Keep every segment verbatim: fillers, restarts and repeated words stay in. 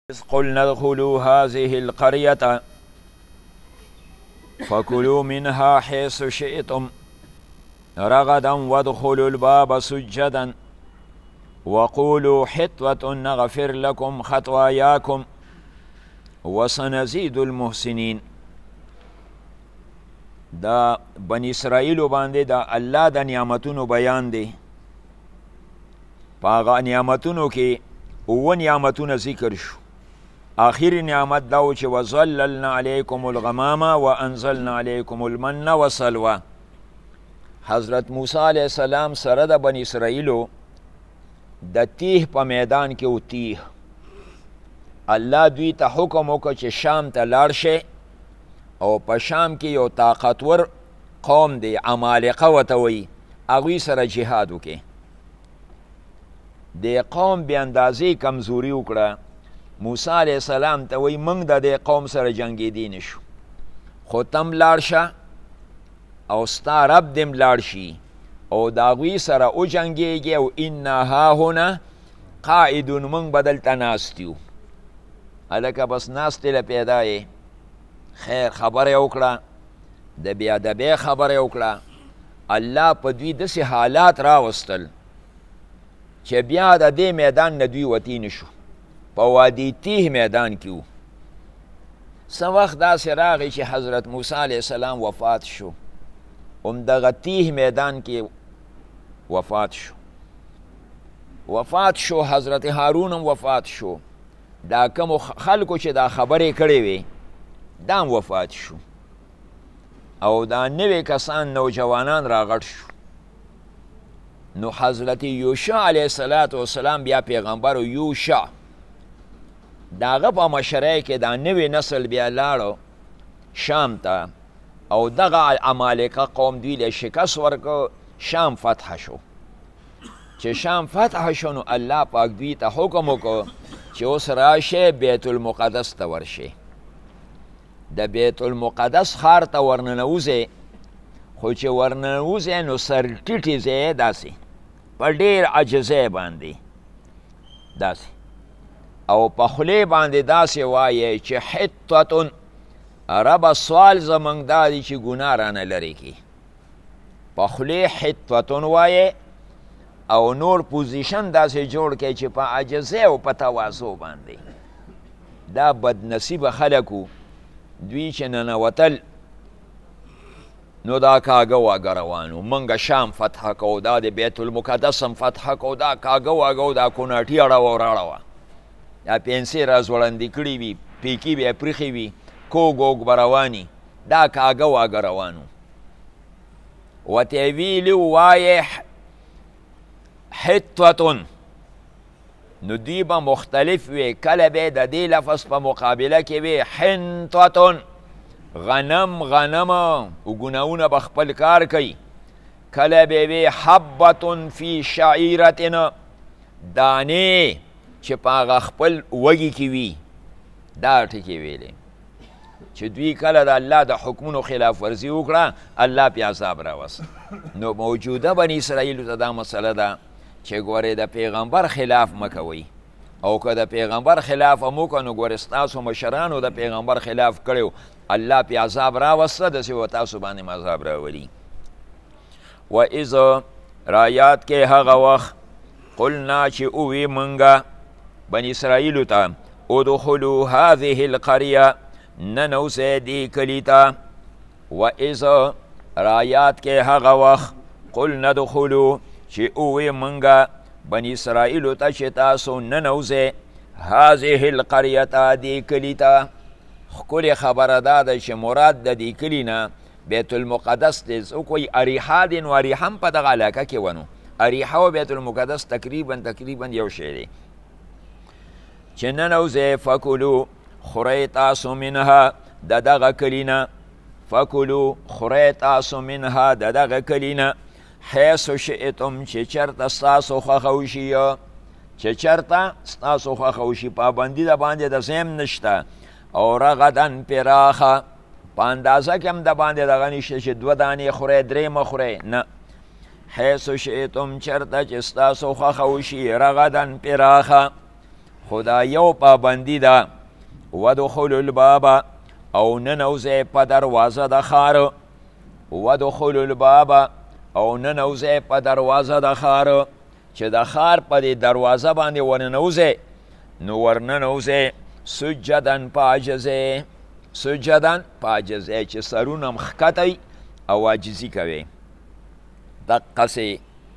قلنا ادخلوا هذه القرية فكلوا منها حيث شئتم رغدا وادخلوا الباب سجدا وقولوا حطوة نغفر لكم خطاياكم وسنزيد المحسنين. دا بنی اسرائیل باندې دا الله د نعمتونو بیان دی. پاغه نعمتونو کې اوه نعمتونه ذکر شو. آخر نعمت دا و چې وظللنا علیکم الغمام وانزلنا علیکم المن والسلوى. حضرت موسی علیه السلام سره د بنی اسرائیلو د تیه په میدان کې و تیه. الله دوی ته حکم وکړ چې شام ته لاړ شئ او په شام کې یو طاقتور قوم دی عمالقه ورته وایي، هغوی سره جهاد وکړي. د قوم بې اندازې کمزوري وکړه. موسی علیه السلام ته وایي موږ د دې قوم سره جنګېدی نه شو، خو تم لاړ شه او ستا رب دې لاړ شي او د هغوی سره وجنګېږي او انا هاهنا قاعدون، موږ به دلته ناست یو. هلکه بس ناستې له پیدا یې خیر خبره وکړه، د بېادبۍ خبره وکړه. الله په دوی داسې حالات راوستل چې بیا د دې میدان نه دوی وتی نه شو. په وادي تیه میدان کې و. څه وخت داسې راغی چې حضرت موسی علیه السلام وفات شو، همدغه تیه میدان کې وفات شو. وفات شو حضرت هارون هم وفات شو. دا کومو خلکو چې دا خبرې کړې وې دا هم وفات شو او دا نوې کسان نوجوانان راغټ شو. نو حضرت یوشع علیه السلام بیا پیغمبر و یوشع د هغه په مشرۍ کې دا نوې نسل بیا لاړو شام ته او دغه عمالقه قوم دوی له شکست ورکړ. شام فتح شو. چې شام فتح شو نو الله پاک دوی ته حکم وکړ چې اوس راشئ بیت المقدس ته ورشئ. د بیت المقدس ښار ته ورننوځئ، خو چې ورننوځئ نو سرټیټې ځای داسې په ډېر عجزۍ باندې داسې او په خولې باندې داسې وایئ چې حطتن، ربه سوال زموږ دا دی چې ګناه رانه لرې کړي. په خولې حطتن وایئ او نور پوزیشن داسې جوړ کړئ چې په عجزۍ او په تواضع باندې. دا بدنصیبه خلک و، دوی چې ننوتل نو دا کاږه واږه روان و. موږ شام فتح کوو، دا د بیت المقدس هم فتح کوو، دا کاږه واږه و، دا کوناټي اړوه وراړوه، دا پنسې را ځوړندې کړي وي، پیکي به یې پرېښې وي، کوږ وږ به رواني، دا کاږه واږه روان و. ورته یې ویلي وایې حطتن، نو دوی به مختلف وي. کله به د دې لفظ په مقابله کې وي حنطتن، غنم غنم او ګناونه به خپل کار کوي. کله به وي حبتن فی شعیرتن، دانې چې په هغه خپل وږي کې وي. دا ټکې ویلې چې دوی کله د الله د حکمونو خلاف ورزي وکړه الله پې عذاب راوست. نو موجوده بني اسرائیلو ته دا مسله ده چې ګورې د پیغمبر خلاف مه کوئ، او که د پیغمبر خلاف هم وکړه نو ګورې ستاسو مشرانو د پیغمبر خلاف کړی الله پې عذاب راوسته، داسې و تاسو باندې م عذاب راولي. و اذ رایات کې هغه وخت قلنا چې اووی منګه بني اسرائیلو ته ادخلوا هذه القریه، ننوځئ دې کلي ته. و اذ رایات کې هغه وخت قلنا ادخلوا چې اووی منګه بني اسرائیلو ته چې تاسو ننوځئ هذه القریه دې کلي ته. ښکلې خبره دا ده چې مراد د دې کلي نه بیت المقدس دی. څوک وایي اریحا دی، نو اریحا هم په دغه علاقه کې ونو. اریحا او بیت المقدس تقریبا تقریبا یو شی دی. چې ننوځئ فکلو، خورئ تاسو منها د دغه کلي نه، فکلو خورئ تاسو منها د دغه کلي نه حیث شئتم، چې چېرته ستاسو خوښه وشي، چې چېرته ستاسو خوښه وشي. پابندي د باندې د ځای هم نشته او رغدن پراخه، په اندازه کې هم د باندې دغه نشته چې دوه دانې خورئ درې مه خورئ، نه. حیث شئتم، چېرته چې ستاسو خوښه وشي، رغدن پراخه خو دا یو پابندي ده ودخلوا الباب او ننوځئ په دروازه د ښار ودخلوا الباب او ننوځئ په دروازه د ښار چې د ښار په دې دروازه باندې ورننوځئ نو ورننوځئ سجدن په عاجزۍ سجدن په عاجزۍ چې سرونه م ښکته او عاجزي کوئ دقسې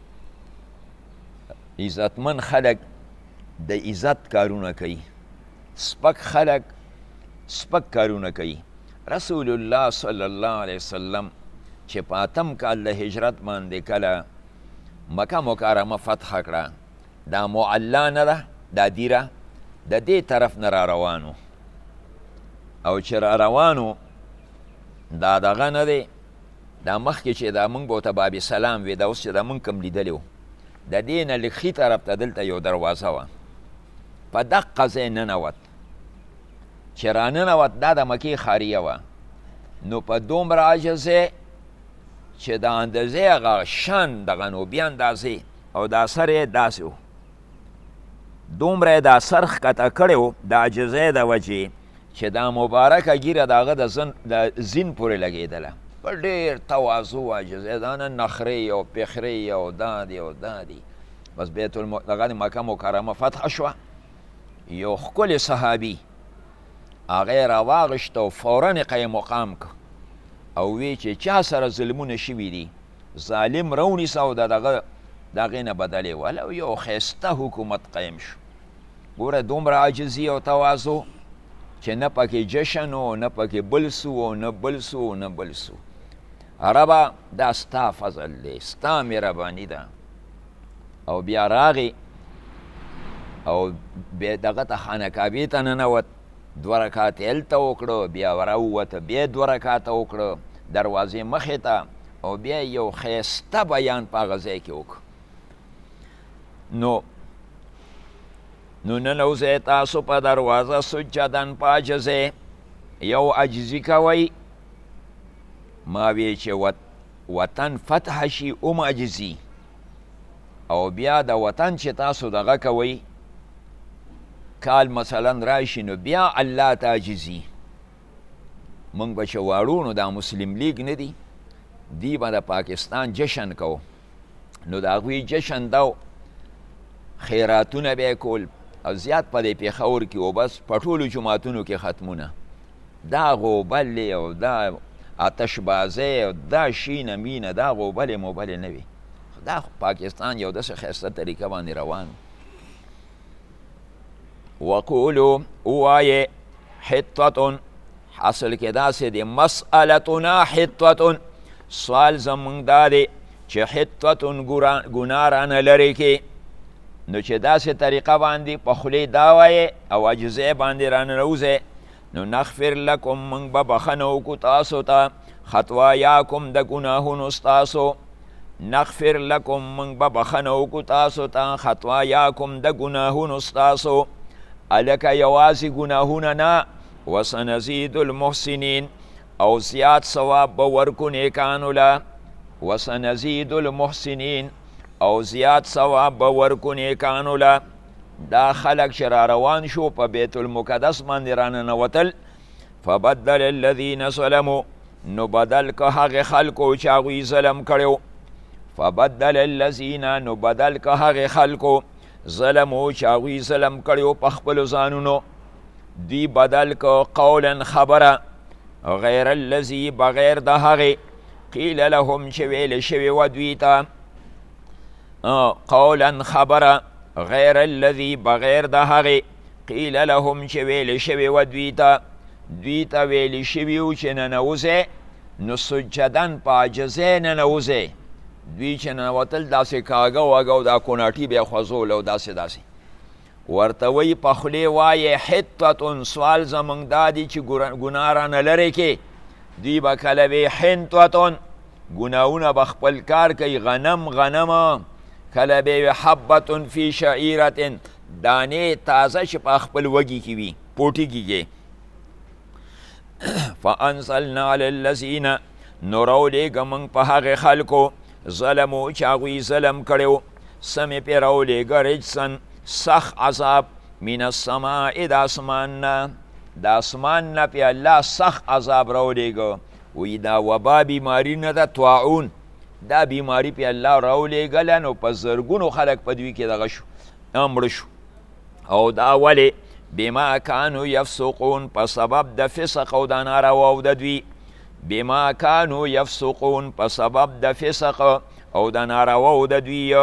عزتمن خلک د عزت کارونه کوي سپک خلک سپک کارونه کوي رسول الله صلی الله علیه وسلم چې په اتم کال د هجرت باندې کله مکه مکرمه فتح کړه دا معلا نه ده دا دیره د دې طرف نه را روانو او چې را روانو دا دغه نه دی دا مخکې چې دا موږ به ورته باب سلام وي دا اوس چې دا موږ کوم لیدلی و د دې نه لږ ښي طرف ته دلته یو دروازه وه په دقه ځای ننوت چې را ننوت دا د مکې خاریه وه نو په دومره عاجزۍ چې د اندازې هغه شان دغه نو بیا اندازې او دا سر یې داسې و دومره دا سر ښکته کړی و د عاجزۍ د وجې چې دا مبارکه ږیره د هغه د زین پورې لګېدله په ډېر تواضع و عاجزۍ دا نه نخرې او پخرې او دا دی او دا دی بس بیت دغه د مکه مکرمه فتح شوه یو ښکلی صحابي هغه یې راواغېشت او فورا یې قیم مقام که او وی چې چا سره ظلمونه شوي دي ظالم راونیسه او د دغه د هغې نه بدلې ولو یو ښایسته حکومت قیم شو ګوره دومره عاجزي او تواضع چې نه پکې جشن و نه پکې بل سو او نه بل سو نه بل سو ربه دا ستا فضل دی ستا مهرباني ده او بیا راغی او دغه ته خانه کعبې ته ننوت دوه رکاته هلته وکړه بیا راووته بیا دوه رکاته وکړه دروازې مخې ته او بیا یو ښایسته بیان په هغه ځای کې وکړه نو نو ننوځئ تاسو په دروازه سجدن په عاجزۍ یو عاجزي کوئ ما وی چې وطن فتح شي ام عاجزي او بیا د وطن چې تاسو دغه کوئ کال مثلا راشي نو بیا الله ته عاجزي موږ به چې واړو نو دا مسلم لیگ نه دی دی به د پاکستان جشن کو نو د هغوی جشن دا خیراتونه به یې کول او زیات په دې پېښور کې او بس په ټولو جوماتونو کې ختمونه دا غوبل او دا آتش بازۍ او دا شینه مینه دا غوبلې موبلې نه وي دا پاکستان یو داسې ښایسته طریقه باندې روان وقولو ووایې حطة حاصل کې داسې دی مسألتنا حطة سوال زمونږ دا دی چې حطة ګناه رانه لرې کې نو چې داسې طریقه باندې په خولې دا وایې او عاجزۍ باندې راننوځئ نو نغفر لکم موږ به بخښنه وکړو تاسو ته خطوایاکم د ګناهونو ستاسو نغفر لکم موږ به بخښنه وکړو تاسو ته خطوایاکم د ګناهونو ستاسو هلکه یوازې ګناهونه نه وسنزید المحسنین او زیات ثواب به ورکو نیکانو له وسنزید المحسنین او زیات ثواب به ورکو نیکانو له دا خلق چې را روان شو په بیت المقدس باندې راننوتل فبدل الذین ظلموا نو بدل که هغې خلکو چې هغوی ظلم کړی فبدل الذین نو بدل که هغې خلکو ظلمو چې هغوی ظلم کړی په خپلو ځانونو دی بدل که قولا خبره غیر الذي بغیر د هغې قیل لهم چې ویلې شوې وه دوی ته قولا خبره غیر الذي بغیر د هغې قیل لهم چې ویلې شوې وه دوی ته دوی ته ویلې شوي وو چې ننوځئ نو سجدن په عاجزۍ ننوځئ دوی چې ننوتل داسې کاږه واږه او دا کوناټي بیا خوځول او داسې داسې ورته وایي په خولې وایې حطة سوال زموږ دا دی چې ګناه رانه لرې کې دوی به کله وی حنطة ګناهونه به خپل کار کوي غنم غنمه کله به وی حبة فی شعیرة دانې تازه چې په خپل وږي کې وي پوټي کېږي فانزلنا علی الذین نو راولیږه موږ په هغې خلکو ظلمو چې هغوی ظلم کړی و سمې پرې راولیږه رجسن سخت عذاب من السماء د اسمان نه د اسمان نه پې الله سخت عذاب راولېږه وایي دا وبا بیماري نه ده طاعون دا بیماري پې الله راولېږله نو په زرګونو خلک په دوی کې دغه شو مړه شو او دا ولې بما کانو یفسقون په سبب د فسق او د نارواو د دوی بما کانو یفسقون په سبب د فسق او د نارواو د دوی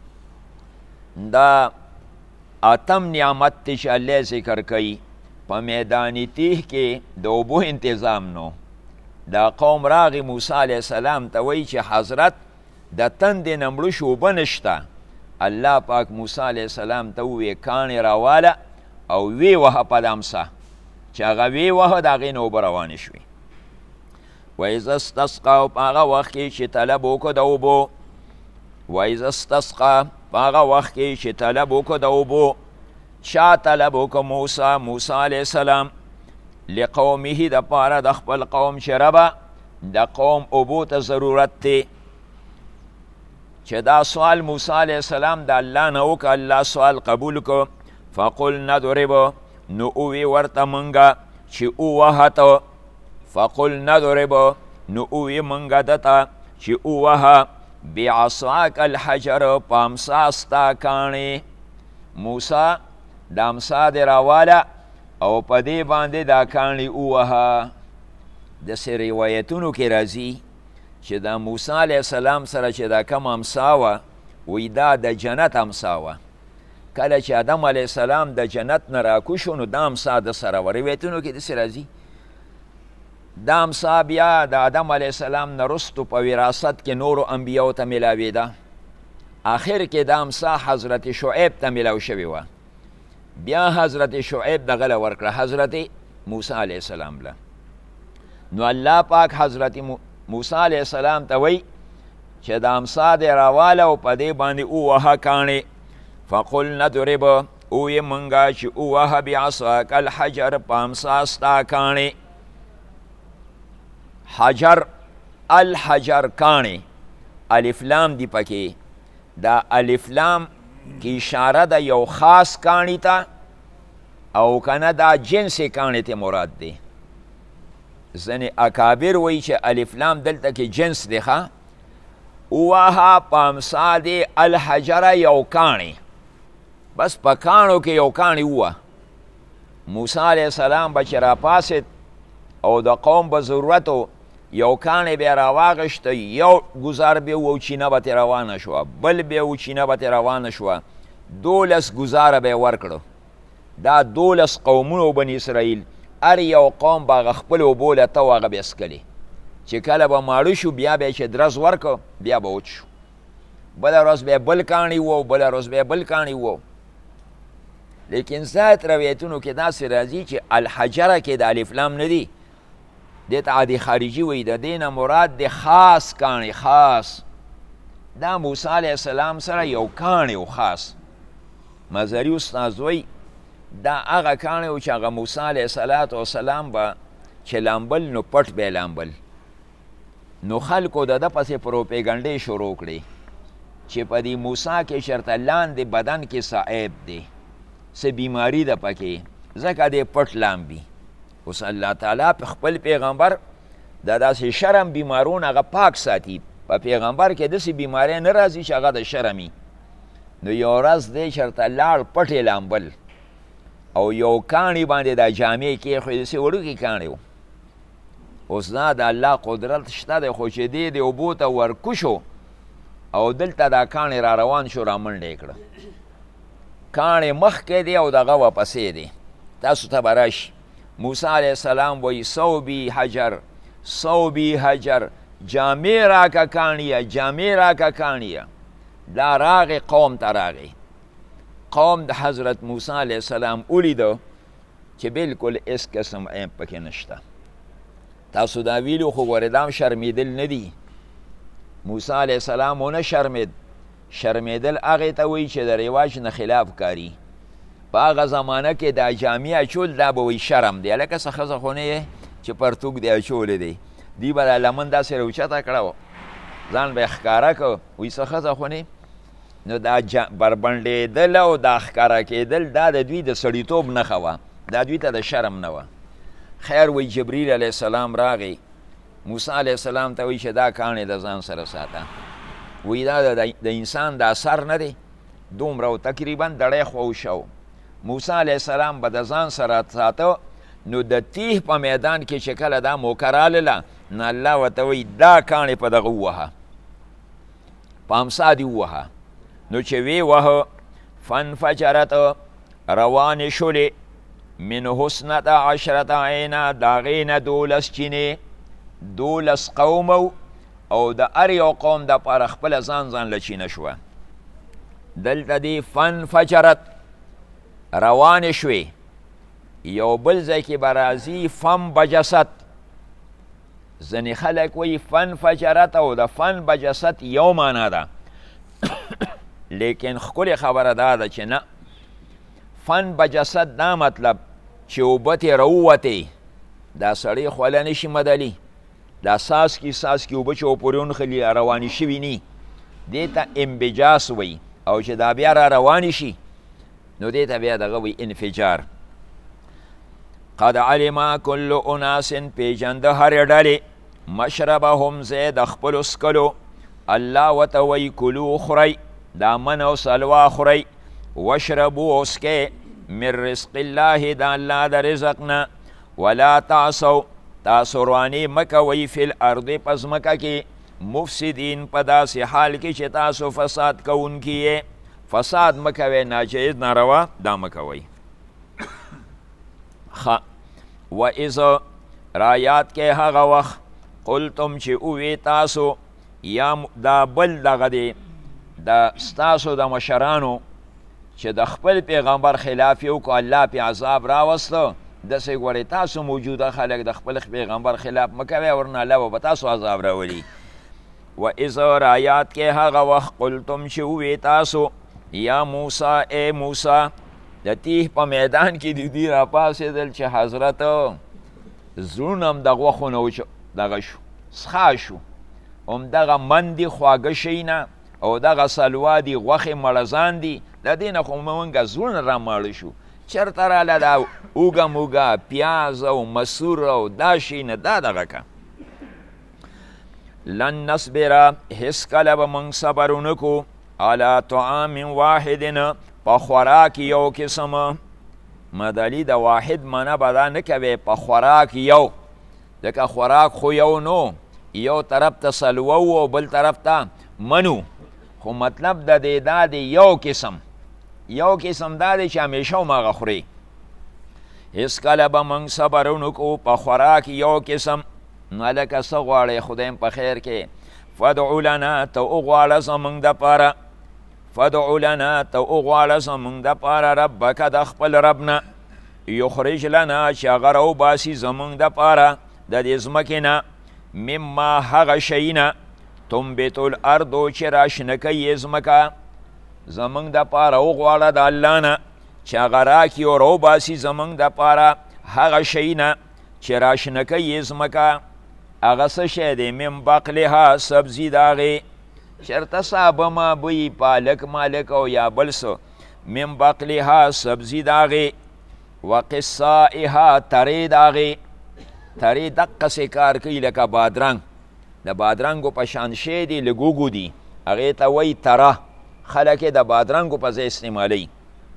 دا اتم نعمت تی چې الله ذکر کوي په میدان تیه کې د اوبو انتظام نو دا قوم راغی موسی علیه السلام ته وایي چې حضرت د تندې نه مړه شو اوبه نشته الله پاک موسی علیه السلام ته وویې کاڼې راواله او وی وهه په دمسه چې هغه وی وهه د هغې نه اوبه روانې شوې وایذ استسقا په هغه وخت کې چې طلب وکړو د اوبو وایذ استسقا په هغه وخت کې چې طلب وکړو د اوبو چا طلب وکړو موسی موسی علیه السلام لقومه د پاره د خپل قوم چې ربه د قوم اوبو ته ضرورت دی چې دا سوال موسی علیه السلام د الله نه وکړه الله سوال قبول کړو فقل نضرب نو اووی ورته منګه چې اووهته فقل نضرب نو اووی منګه دته چې اووهه بعصاک الحجر په امسا ستا کاڼې موسی د امسا دې راواله او په دې باندې دا کاڼې ووهه داسې روایتونو کې راځي چې دا موسی علیه السلام سره چې دا کم امسا وه وایي دا د جنت امسا وه کله چې آدم علیه السلام د جنت نه راکوشو نو دا امسا د سره وه روایتونو کې داسې راځي دا امسا بیا د آدم علیه السلام نه رستو په وراثت کې نورو انبیاو ته میلاوېده آخر کې دا امسا حضرت شعیب ته میلاو شوې وه بیا حضرت شعیب دغه له ورکړه حضرت موسی علیه السلام له نو الله پاک حضرت موسی علیه السلام ته وایي چې د امسا دې راواله او په دې باندې ووهه کاڼې فقل نضرب اویې منګه چې ووهه بعصاک الحجر په امسا ستا کاڼې حجر الحجر کاڼې الف لام دی پکې دا الف لام کی اشاره ده یو خاص کاڼي ته او کنه دا جنس کاڼي ته مراد دی ځینې اکابر وایي چې الف لام دلته کې جنس دی ښه ووهه په امسا د الحجره یو کاڼي بس په کاڼو کې یو کاڼي ووه موسی علیه السلام به چې راپاسېد او د قوم به ضرورتو یو کاڼی بیا راواغشته یو ګزار بیا و چینه به ترې روانه شوه بل بیا و چینه به ترې روانه شوه دولس ګزاره به یې ورکړو دا دولس قومونو بني اسرائیل هر یو قوم به هغه خپل اوبو لته و هغه به یې څکلې چې کله به ماړه شو بیا به یې چې درز ورکړو بیا به وچ شو بله ورځ به یې بل کاڼي و بله ورځ به یې بل کاڼي و لیکن زیات روایتونو کې داسې راځي چې الحجره کې د الف لام نه دي دې ته عادي خارجي وایي د دې نه مراد د خاص کاڼي خاص دا موسی علیه السلام سره یو کاڼي و خاص مزري استاذ وایي دا هغه کاڼي و چې هغه موسی علیه السلام به چې لامبل نو پټ به یې لامبل نو خلکو د ده پسې پروپیګنډې شروع کړې چې په دې موسی کې شرطه لاندې بدن کې څه عیب دی څه بیماري ده پکې ځکه دې پټ لامبي اوس الله تعالی په خپل پیغمبر د داسې شرم بیمارون هغه پاک ساتي په پیغمبر کې داسې بیماری نه راځي چې هغه د شرمي نو یو ورځ دی چېرته لاړ پټ یې لامبل او یو کاڼي باندې دا جامې کېښوې داسې وړوکې کاڼي و اوس دا د الله قدرت شته دی خو چې دی د اوبو ته ورکوشو او دلته دا کاڼي را روان شو را منډه یې کړه کاڼي مخکې دی او دغه واپسې دی تاسو ته به راشي موسی علیه السلام وایي صوبي حجر صوبي حجر جامې راکه کاڼیه جامې راکه کاڼیه دا راغې قوم ته راغې قوم د حضرت موسی علیه السلام ولیده چې بلکل هېڅ قسم عیب پکې نشته تاسو دا ویلو خو ګورې دا هم شرمېدل نه دي موسی علیه السلام ونه شرمېد شرمېدل هغې ته وایي چې د رواج نه خلاف کاري په هغه زمانه کې دا جامې اچول دا به وایي شرم دی هلکه څه ښځه خو نه یې چې پرتوګ دی اچولی دی دوی به دا لمن داسې راوچته کړه ځان به یې ښکاره کړه وایي څه ښځه خو نه نو دا بربنډېدل او دا ښکاره کېدل دا د دوی د سړیتوب نښه وه، دا دوی ته د شرم نه وه. خیر وی جبریل علیه السلام راغی موسی علیه السلام ته وی چې دا کاڼې د ځان سره ساته. وی دا د انسان دا سر نه دی دومره و تقریبا دړی خو شو. موسی علیه السلام به د ځان سره ساته نو د تیه په میدان کې چې کله دا موکه رالله نو الله ورته وی دا کاڼې په دغه ووهه، په امسا دې ووهه. نو چې وی وهه فانفجرت روانې شولې من حسنة عشرة عینا د هغې نه دولس چینې دولس قوم او د هر یو قوم دپاره خپله ځان ځان له چینه شوه. دلته دی فانفجرت روانې شوې، یو بل ځای کې به راځي فن بجست. ځینې خلک وایي فانفجرت او د فن بجست یو معنا ده لیکن ښکلې خبره دا ده چې نه، فن بجست دا مطلب چې اوبه ترې راووتې دا سړی خوله نشي مدلی، دا ساسکي ساسکي اوبه چې ورپورې ونښلي روانې شوي ني، دې ته انبجاس وایي. او چې دا بیا را روانې شي نو دې ته بیا دغه وایي انفجار. قد علم کل اناس پیژنده هرې ډلې مشربهم ځای د خپلو څکلو. الله ورته وایي کلو خورئ دا من او سلوا خورئ، واشربو اسکئ من رزق الله د الله د رزق نه، ولا تعصوا تاسو روانې مه کوئ فی الارض په ځمکه کې مفسدین په داسې حال کې چې تاسو فساد کوونکي یې. فساد مه کوئ، ناجایز ناروا دا مه کوئ. ښه وإذ رایات کې هغه وخت قلتم چې اووې تاسو یا دا بل دغه دی د ستاسو د مشرانو چې د خپل پیغمبر خلاف یې وکړو الله پې عذاب راوسته، داسې ګورئ تاسو موجوده خلک د خپل پیغمبر خلاف مه کوئ ورنه الله به په تاسو عذاب راولي. وإذ رایات کې هغه وخت قلتم چې اووې تاسو یا موسی ای موسی د تیه په میدان کې د دوی راپاڅېدل چې حضرت زړونه هم د غوښو نه دغه شو څښا شو، همدغه من دي خواږه شی نه او دغه سلوا دي غوښې مړزان دي، د دې نه خو مونږه زړونه راماړه شو. چېرته راله دا اوږه موږه پیاز او مسور او دا شی نه دا دغه که. لن نصبره هېڅکله به موږ صبر ونه کړو علی طعام واحد په خوراک یو قسم. مدلی د واحد منه به دا نه کوې په خوراک یو، ځکه خوراک خو یو نو، یو طرف ته سلوه او بل طرف ته منو، خو مطلب د دې دا دی یو قسم یو قسم دا دی چې همیشه هماغه خوري. هېڅکله به موږ صبر ونه کړو په خوراک یو قسم. نو هلکه څه غواړئ خدایم په خیر کې. فدعو لنا ته وغواړه زموږ دپاره فدعو لنا ته وغواړه زموږ دپاره ربک د خپل رب نه یخرج لنا چې هغه راوباسي زموږ دپاره د دې ځمکې نه مما هغه شی نه تنبت الارض چې راشنه کوي ځمکه. زموږ دپاره وغواړه د الله نه چې هغه راکړي او راوباسي زموږ دپاره هغه شی نه چې راشنه کوي ځمکه. هغه څه شی دی؟ من بقلها سبزي د هغې، چېرته سابه مابه پالک مالک او یا بل څه. من بقلها سبزي د هغې، وقصائها ترې د هغې. ترې دقسې کار کوي لکه بادرنګ، د بادرنګو په شان شی دی لږ اوږو دي، هغې ته وایي تره، خلک یې د بادرنګو په ځای استعمالوي.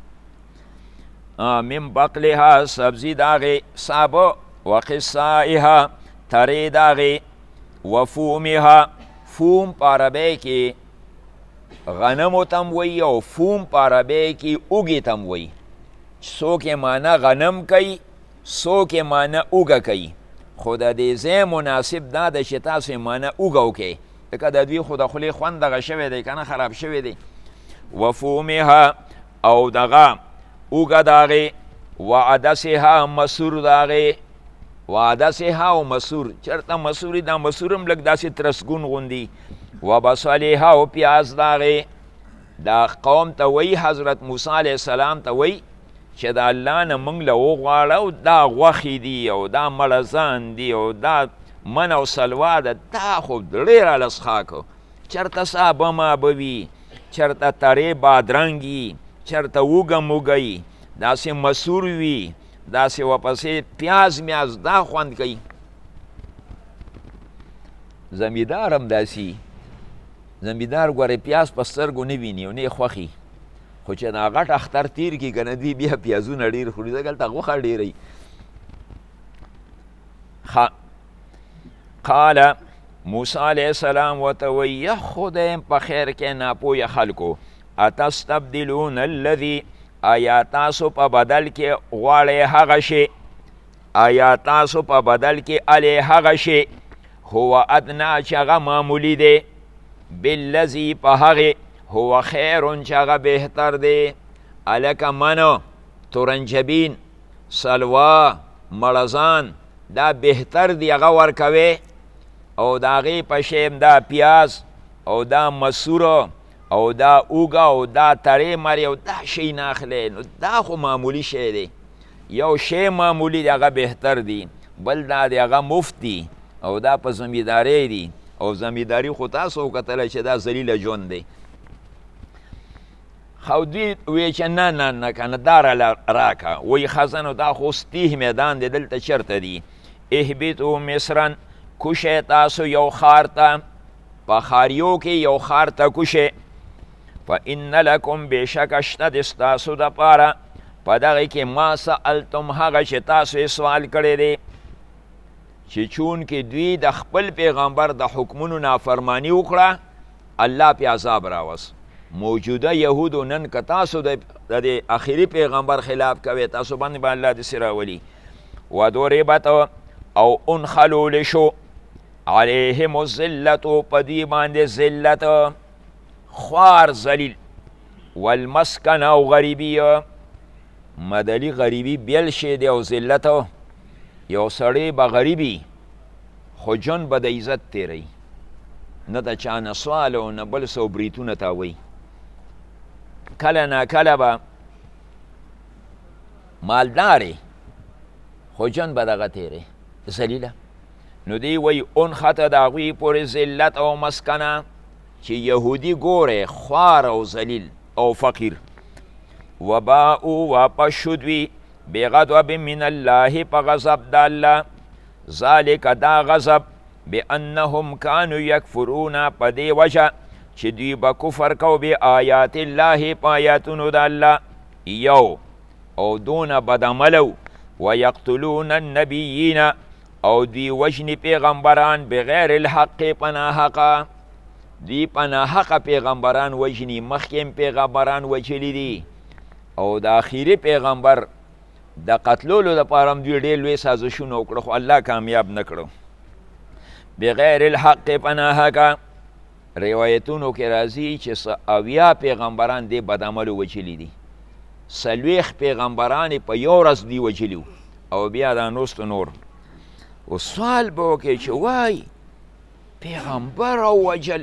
من بقلها سبزي د هغې سابه، وقصائها ترې د هغې، وفومها فوم په عربی کې غنمو ته هم وایي او فوم په عربی کې اوږې ته هم وایي. څوک یې معنه غنم کوي، څوک یې معنه اوږه کوي، خو د دې ځای مناسب دا ده چې تاسو یې معنه اوږه وکئ، ځکه د دوی خو د خولې خوند دغه شوی دی که نه خراب شوی دی. وفومها او دغه اوږه د هغې، وعدسها مسور د هغې، وعدسها او مسور، چېرته مسوري دا مسور هم لږ داسې ترسګون غوندي. وبصلها او پیاز د هغې. دا قوم ته وایي حضرت موسی علیه السلام ته وایي چې د الله نه موږ له وغواړه او دا غوښې دي او دا مړزان دي او دا من او سلوا ده، دا خو ډېره لسخاکو، چېرته سابه مابه وي چرته ترې بادرنګ چرته وږه موږه داسې مسور وي داسې ورپسې پیاز میاز دا خوند کوي زمیندار هم داسې زمیندار ګورې پیاز په سترګو نه ویني او نه یې خوښي خو چې دا غټ اختر تیر کړي که نه دی بیا پیازونه ډېر خوري ځکه هلته غوښه ډېره قال موسی علیه السلام ورته وایي یا خدایم په خیر کې ناپویه خلکو اتستبدلون الذي آیا تاسو په بدل کې غواړئ هغه شی آیا تاسو په بدل کې علی هغه شی هو ادنا چې هغه معمولي دی بالذي په هغې هو خیر چې هغه بهتر دی هلکه منو تورنجبین سلوا مړزان دا بهتر دی هغه ورکوي او د هغې په شیم دا پیاز او دا مسوره او دا اوږه او دا ترې مرې او دا شی نه اخلی نو دا خو معمولي شی دی یو شی معمولي دی هغه بهتر دی بل دا دی هغه مفت دی او دا په زمیندارۍ دی او زمینداري خو تاسو وکتلی چې دا ذلیله ژوند دی خو دوی وی چې نه نه نه که نه دا راکه وی خزنو دا خو ستیح میدان دی دلته چرته دی اهبطو مصرن کوشئ تاسو یو ښار ته په ښاریو کې یو ښار ته کوشئ فإن لکم بېشکه شته د ستاسو دپاره په دغې کې ما سألتم هغه چې تاسو یې سوال کړی دی چې چونکې دوی د خپل پیغمبر د حکمونو نافرماني وکړه الله پې عذاب راوست موجوده یهودو نن که تاسو د دې آخري پیغمبر خلاف کوئ تاسو باندې به الله داسې راولي وضربت او انخلول شو علیهم الذلت په دوی باندې ذلت خوار ذلیل والمسکن او غریبی مدلی غریبی بیل شی دی او ذلت یو سړی به غریبی خو جون به د عزت تیری نه د چا نه سوال او نه بل څه بریتونه تاوی کله نه کله به مالدارې خو جون به دغه تیری ذلیله نو دی وی انخته د هغوی پورې ذلت او مسکنه چې یهودي ګوره خوار او ذلیل او فقیر وباءو واپس شو دوی بغضب من الله په غضب د الله ذلک دا غضب بانهم کانوا یکفرون په دې وجه چې دوی به کفر کو بآیات الله په آیاتونو د الله یو او دونه بدعملو ویقتلون النبیین او دوی وژني پیغمبران بغیر الحق په ناحقه دوی په ناحقه پیغمبران وژني مخکې پیغمبران وژلي دي او د آخري پیغمبر د قتلولو دپاره هم دوی ډېر لوی سازشونه وکړه خو الله کامیاب نه کړو بغیر الحق په ناحقه روایتونو کې راځي چې اویا پیغمبران دې بدعملو وژلي دي څلوېښت پیغمبران په یو ورځ دوی وژلي او بیا دا نوستو نور او سوال به وکړي چې وای پیغمبر او وجل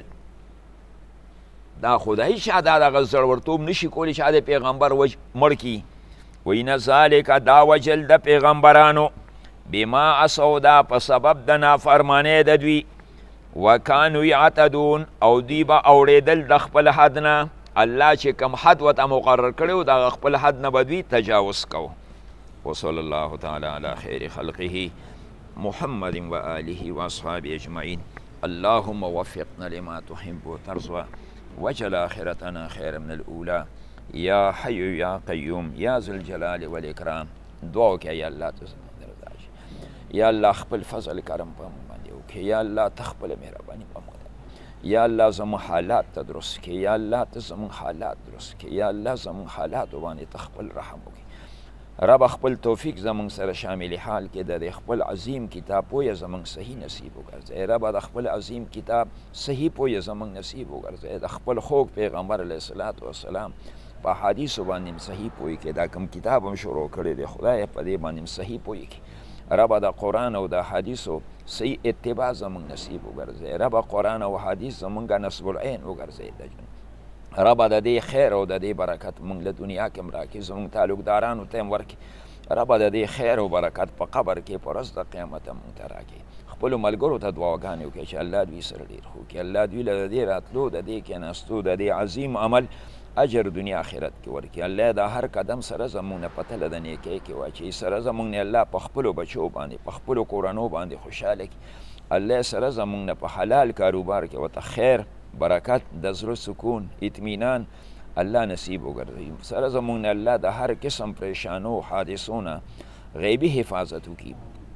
دا خدای چې دا دغه زړورتوب نشي کولی چې د پیغمبر مړ کي وی نه ذالک دا وجل د پیغمبرانو بما عصوا دا په سبب د نافرمانۍ د دوی وکانو یعتدون او دوی به اوړېدل د خپل حد نه الله چې کم حد ورته مقرر کړی و د خپل حد نه به دوی تجاوز کو وصلی الله تعالی علی خیر خلقه محمد وآله وأصحابه أجمعين اللهم وفقنا لما تحب وترضى واجعل آخرتنا خير من الأولى يا حي يا قيوم يا ذو الجلال والإكرام دعوك يا الله يا الله خپل فضل کرم په موږ باندې وکړي یا الله ته خپله مهرباني په موږ یا الله زموږ حالات ته درست کړي یا الله ته زموږ حالات درست کړي یا الله زموږ حالاتو باندې ته خپل رحم وکړي رب خپل توفیق زمونږ سره شامل حال کې د خپل عظیم کتاب پویه زمونږ صحیح نصیب وګرځوي رب د خپل عظیم کتاب صحیح پویه زمونږ نصیب وګرځوي د خپل خوږ پیغمبر علیه الصلاة والسلام په حدیثو باندې صحیح پوی کې دا کوم کتاب هم شروع کړی دی خدای په دې باندې صحیح پوی کې رب د قرآن او د حدیثو صحیح اتباع زمونږ نصیب وګرځوي رب قرآن او حدیث زمونږ نصب العین وګرځوي رب د دې خیر او د دې برکت مونږ له دنیا کې هم راکړي زمونږ تعلقدارانو ته هم ورکړي ربه د دې خیر او برکت په قبر کې په ورځ د قیامت هم موږ ته راکړي. خپلو ملګرو ته دعاګانې وکړئ چې الله دوی سره ډېر ښه وکړي، الله دوی له د دې راتلو د دې کېناستو د دې عظیم عمل اجر دنیا آخرت کې ورکړي. الله د هر قدم سره زموږ نه په تله د نیکۍ کې واچوي، سره زموږ نه الله په خپلو بچو باندې په خپلو کورنو باندې خوشحاله کړي. الله سره زموږ نه په حلال کاروبار کې ورته خیر برکت د زړه سکون اطمینان الله نصیب وګرځوي. سره زموږ نه الله د هر قسم پریشانو حادثو نه غیبي حفاظت وکړي.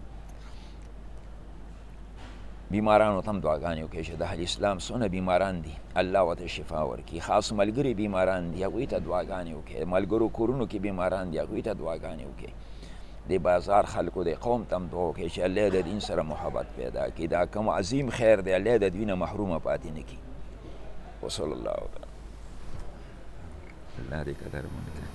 بیمارانو ته هم دعاګانې وکړئ چې د اهل اسلام څونه بیماران دي الله ورته شفا ورکړي. خاص ملګري بیماران دي هغوی ته دعاګانې وکړئ. ملګرو کورونو کې بیماران دي هغوی ته دعاګانې وکړئ. د بازار خلکو د قوم ته هم دعا وکړئ چې الله د دین سره محبت پیدا کړي. دا کوم عظیم خیر دی الله د دوی نه محرومه پاتې نه کړي. وصلی الله علیه الله دې قدر مونږ